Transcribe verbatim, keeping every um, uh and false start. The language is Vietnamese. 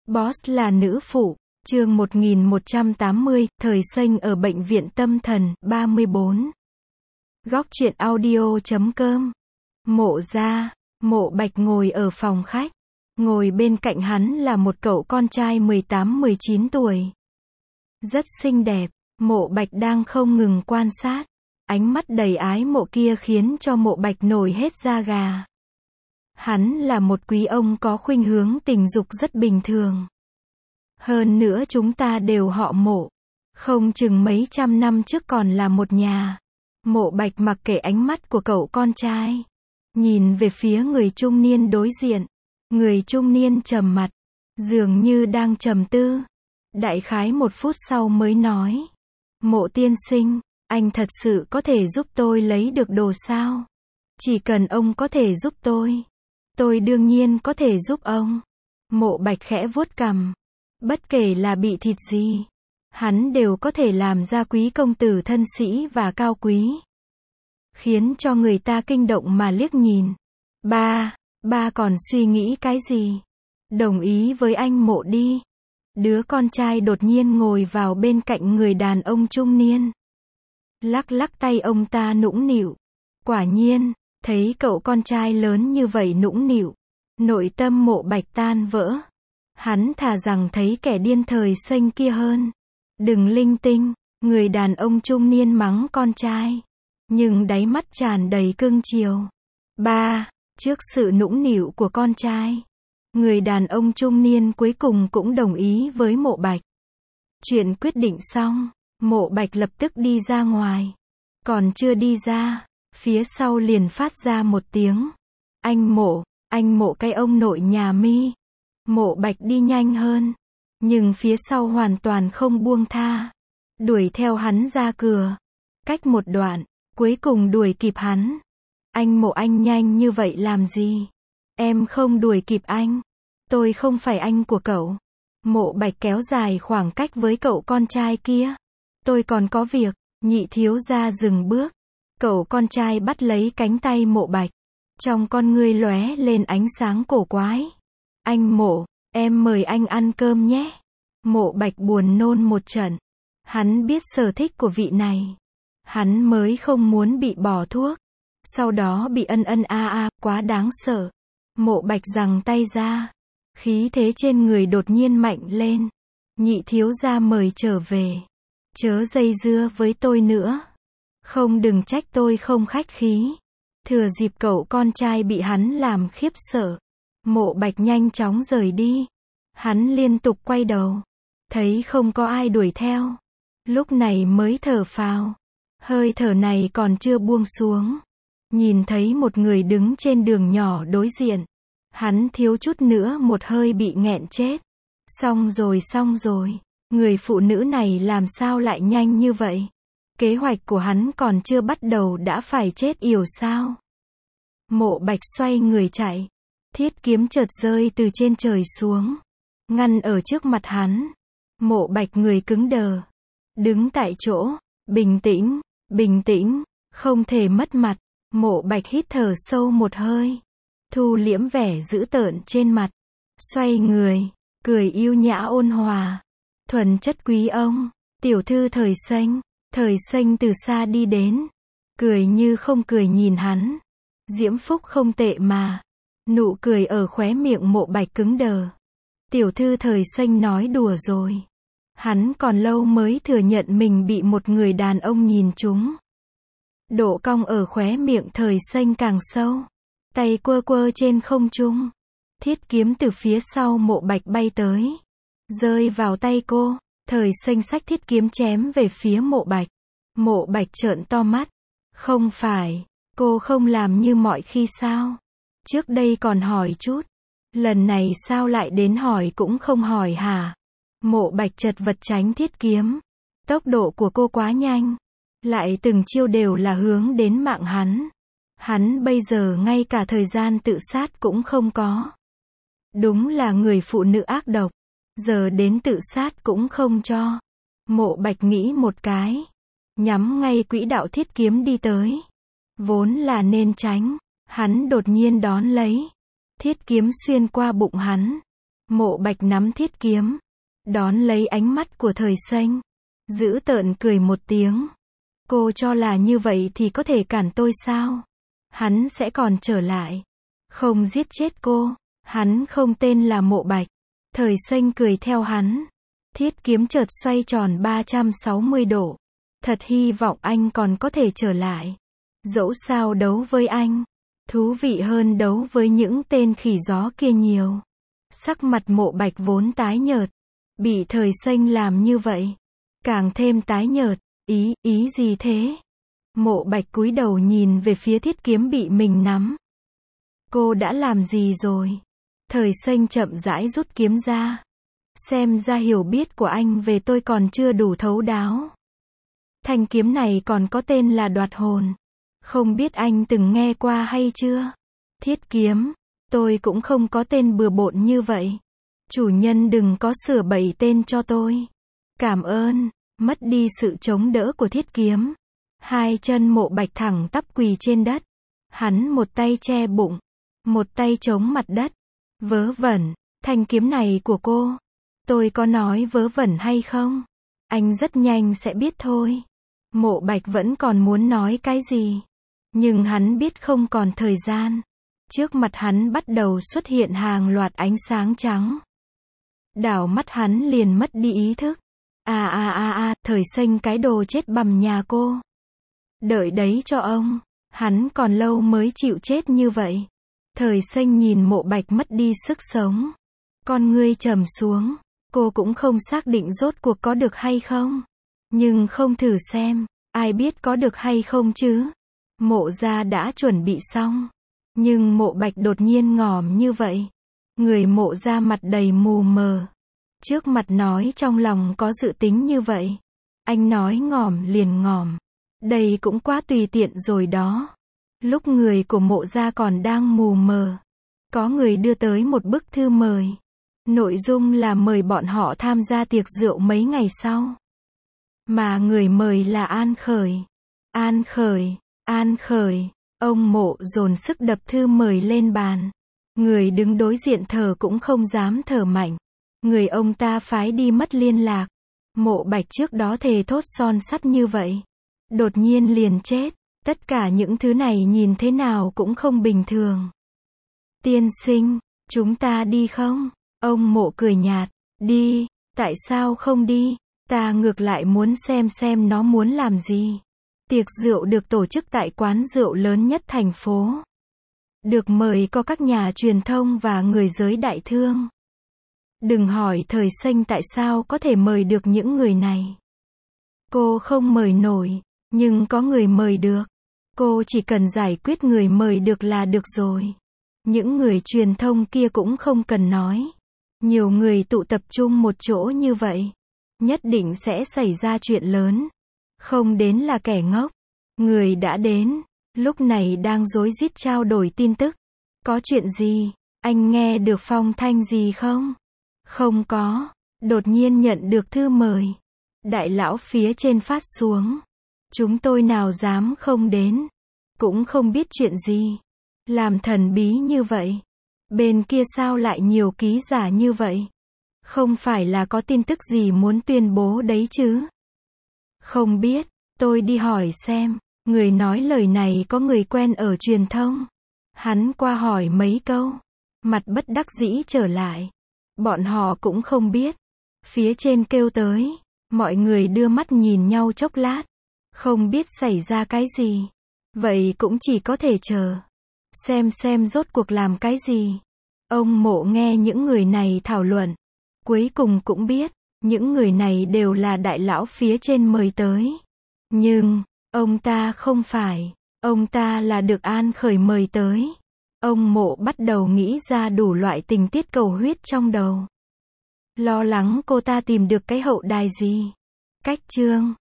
Boss là nữ phụ, chương một nghìn một trăm tám mươi, thời sinh ở bệnh viện tâm thần, ba mươi bốn. Góc truyện audio chấm com. Mộ gia, Mộ Bạch ngồi ở phòng khách. Ngồi bên cạnh hắn là một cậu con trai mười tám mười chín tuổi. Rất xinh đẹp, Mộ Bạch đang không ngừng quan sát. Ánh mắt đầy ái mộ kia khiến cho Mộ Bạch nổi hết da gà. Hắn là một quý ông có khuynh hướng tình dục rất bình thường. Hơn nữa chúng ta đều họ Mộ. Không chừng mấy trăm năm trước còn là một nhà. Mộ Bạch mặc kệ ánh mắt của cậu con trai. Nhìn về phía người trung niên đối diện. Người trung niên trầm mặt. Dường như đang trầm tư. Đại khái một phút sau mới nói. Mộ tiên sinh, anh thật sự có thể giúp tôi lấy được đồ sao? Chỉ cần ông có thể giúp tôi. Tôi đương nhiên có thể giúp ông. Mộ Bạch khẽ vuốt cằm. Bất kể là bị thịt gì, hắn đều có thể làm ra quý công tử thân sĩ và cao quý. Khiến cho người ta kinh động mà liếc nhìn. Ba, ba còn suy nghĩ cái gì? Đồng ý với anh Mộ đi. Đứa con trai đột nhiên ngồi vào bên cạnh người đàn ông trung niên. Lắc lắc tay ông ta nũng nịu. Quả nhiên, thấy cậu con trai lớn như vậy nũng nịu, nội tâm Mộ Bạch tan vỡ. Hắn thà rằng thấy kẻ điên thời sinh kia hơn. Đừng linh tinh, người đàn ông trung niên mắng con trai. Nhưng đáy mắt tràn đầy cưng chiều. Ba, trước sự nũng nịu của con trai, người đàn ông trung niên cuối cùng cũng đồng ý với Mộ Bạch. Chuyện quyết định xong, Mộ Bạch lập tức đi ra ngoài. Còn chưa đi ra, phía sau liền phát ra một tiếng. Anh Mộ, anh Mộ cái ông nội nhà mi. Mộ Bạch đi nhanh hơn. Nhưng phía sau hoàn toàn không buông tha. Đuổi theo hắn ra cửa. Cách một đoạn, cuối cùng đuổi kịp hắn. Anh Mộ, anh nhanh như vậy làm gì? Em không đuổi kịp anh. Tôi không phải anh của cậu. Mộ Bạch kéo dài khoảng cách với cậu con trai kia. Tôi còn có việc. Nhị thiếu gia dừng bước. Cậu con trai bắt lấy cánh tay Mộ Bạch. Trong con ngươi lóe lên ánh sáng cổ quái. Anh Mộ, em mời anh ăn cơm nhé. Mộ Bạch buồn nôn một trận. Hắn biết sở thích của vị này. Hắn mới không muốn bị bỏ thuốc. Sau đó bị ân ân a a, quá đáng sợ. Mộ Bạch giằng tay ra. Khí thế trên người đột nhiên mạnh lên. Nhị thiếu gia mời trở về. Chớ dây dưa với tôi nữa. Không, đừng trách tôi không khách khí. Thừa dịp cậu con trai bị hắn làm khiếp sợ, Mộ Bạch nhanh chóng rời đi. Hắn liên tục quay đầu. Thấy không có ai đuổi theo. Lúc này mới thở phào. Hơi thở này còn chưa buông xuống. Nhìn thấy một người đứng trên đường nhỏ đối diện. Hắn thiếu chút nữa một hơi bị nghẹn chết. Xong rồi xong rồi. Người phụ nữ này làm sao lại nhanh như vậy? Kế hoạch của hắn còn chưa bắt đầu đã phải chết yểu sao? Mộ Bạch xoay người chạy. Thiết kiếm chợt rơi từ trên trời xuống. Ngăn ở trước mặt hắn. Mộ Bạch người cứng đờ. Đứng tại chỗ. Bình tĩnh, bình tĩnh. Không thể mất mặt. Mộ Bạch hít thở sâu một hơi. Thu liễm vẻ dữ tợn trên mặt. Xoay người. Cười yêu nhã ôn hòa. Thuần chất quý ông. Tiểu thư thời sinh. Thời sinh từ xa đi đến. Cười như không cười nhìn hắn. Diễm phúc không tệ mà. Nụ cười ở khóe miệng Mộ Bạch cứng đờ. Tiểu thư thời sinh nói đùa rồi. Hắn còn lâu mới thừa nhận mình bị một người đàn ông nhìn trúng. Độ cong ở khóe miệng thời sinh càng sâu. Tay quơ quơ trên không trung. Thiết kiếm từ phía sau Mộ Bạch bay tới. Rơi vào tay cô. Thời sinh xách thiết kiếm chém về phía Mộ Bạch. Mộ Bạch trợn to mắt. Không phải, cô không làm như mọi khi sao? Trước đây còn hỏi chút. Lần này sao lại đến hỏi cũng không hỏi hả? Mộ Bạch chật vật tránh thiết kiếm. Tốc độ của cô quá nhanh. Lại từng chiêu đều là hướng đến mạng hắn. Hắn bây giờ ngay cả thời gian tự sát cũng không có. Đúng là người phụ nữ ác độc. Giờ đến tự sát cũng không cho. Mộ Bạch nghĩ một cái. Nhắm ngay quỹ đạo thiết kiếm đi tới. Vốn là nên tránh. Hắn đột nhiên đón lấy. Thiết kiếm xuyên qua bụng hắn. Mộ Bạch nắm thiết kiếm, đón lấy ánh mắt của Thời Xanh, dữ tợn cười một tiếng. Cô cho là như vậy thì có thể cản tôi sao? Hắn sẽ còn trở lại. Không giết chết cô. Hắn không tên là Mộ Bạch. Thời Xanh cười theo hắn. Thiết kiếm chợt xoay tròn ba trăm sáu mươi độ. Thật hy vọng anh còn có thể trở lại. Dẫu sao đấu với anh, thú vị hơn đấu với những tên khỉ gió kia nhiều. Sắc mặt Mộ Bạch vốn tái nhợt, bị Thời Xanh làm như vậy, càng thêm tái nhợt. Ý, ý gì thế? Mộ Bạch cúi đầu nhìn về phía thiết kiếm bị mình nắm. Cô đã làm gì rồi? Thời Xanh chậm rãi rút kiếm ra. Xem ra hiểu biết của anh về tôi còn chưa đủ thấu đáo. Thanh kiếm này còn có tên là Đoạt Hồn. Không biết anh từng nghe qua hay chưa? Thiết kiếm, tôi cũng không có tên bừa bộn như vậy. Chủ nhân đừng có sửa bậy tên cho tôi. Cảm ơn. Mất đi sự chống đỡ của thiết kiếm. Hai chân Mộ Bạch thẳng tắp quỳ trên đất. Hắn một tay che bụng, một tay chống mặt đất. Vớ vẩn, thanh kiếm này của cô. Tôi có nói vớ vẩn hay không? Anh rất nhanh sẽ biết thôi. Mộ Bạch vẫn còn muốn nói cái gì. Nhưng hắn biết không còn thời gian. Trước mặt hắn bắt đầu xuất hiện hàng loạt ánh sáng trắng. Đảo mắt hắn liền mất đi ý thức. À à à à, Thời Xanh cái đồ chết bầm nhà cô. Đợi đấy cho ông. Hắn còn lâu mới chịu chết như vậy. Thời Xanh nhìn Mộ Bạch mất đi sức sống. Con ngươi trầm xuống. Cô cũng không xác định rốt cuộc có được hay không. Nhưng không thử xem, ai biết có được hay không chứ. Mộ gia đã chuẩn bị xong. Nhưng Mộ Bạch đột nhiên ngỏm như vậy. Người Mộ gia mặt đầy mù mờ. Trước mặt nói trong lòng có dự tính như vậy. Anh nói ngỏm liền ngỏm. Đây cũng quá tùy tiện rồi đó. Lúc người của Mộ gia còn đang mù mờ, có người đưa tới một bức thư mời. Nội dung là mời bọn họ tham gia tiệc rượu mấy ngày sau. Mà người mời là An Khởi. An Khởi, An Khởi. Ông Mộ dồn sức đập thư mời lên bàn. Người đứng đối diện thở cũng không dám thở mạnh. Người ông ta phái đi mất liên lạc. Mộ Bạch trước đó thề thốt son sắt như vậy, đột nhiên liền chết. Tất cả những thứ này nhìn thế nào cũng không bình thường. Tiên sinh, chúng ta đi không? Ông Mộ cười nhạt. Đi, tại sao không đi? Ta ngược lại muốn xem xem nó muốn làm gì. Tiệc rượu được tổ chức tại quán rượu lớn nhất thành phố. Được mời có các nhà truyền thông và người giới đại thương. Đừng hỏi Thời Xanh tại sao có thể mời được những người này. Cô không mời nổi, nhưng có người mời được. Cô chỉ cần giải quyết người mời được là được rồi. Những người truyền thông kia cũng không cần nói. Nhiều người tụ tập trung một chỗ như vậy, nhất định sẽ xảy ra chuyện lớn. Không đến là kẻ ngốc. Người đã đến, lúc này đang rối rít trao đổi tin tức. Có chuyện gì? Anh nghe được phong thanh gì không? Không có. Đột nhiên nhận được thư mời. Đại lão phía trên phát xuống. Chúng tôi nào dám không đến. Cũng không biết chuyện gì. Làm thần bí như vậy. Bên kia sao lại nhiều ký giả như vậy? Không phải là có tin tức gì muốn tuyên bố đấy chứ? Không biết, tôi đi hỏi xem. Người nói lời này có người quen ở truyền thông. Hắn qua hỏi mấy câu. Mặt bất đắc dĩ trở lại. Bọn họ cũng không biết. Phía trên kêu tới. Mọi người đưa mắt nhìn nhau chốc lát. Không biết xảy ra cái gì. Vậy cũng chỉ có thể chờ. Xem xem rốt cuộc làm cái gì. Ông Mộ nghe những người này thảo luận. Cuối cùng cũng biết. Những người này đều là đại lão phía trên mời tới. Nhưng, ông ta không phải. Ông ta là được An Khởi mời tới. Ông Mộ bắt đầu nghĩ ra đủ loại tình tiết cầu huyết trong đầu. Lo lắng cô ta tìm được cái hậu đài gì. Cách chương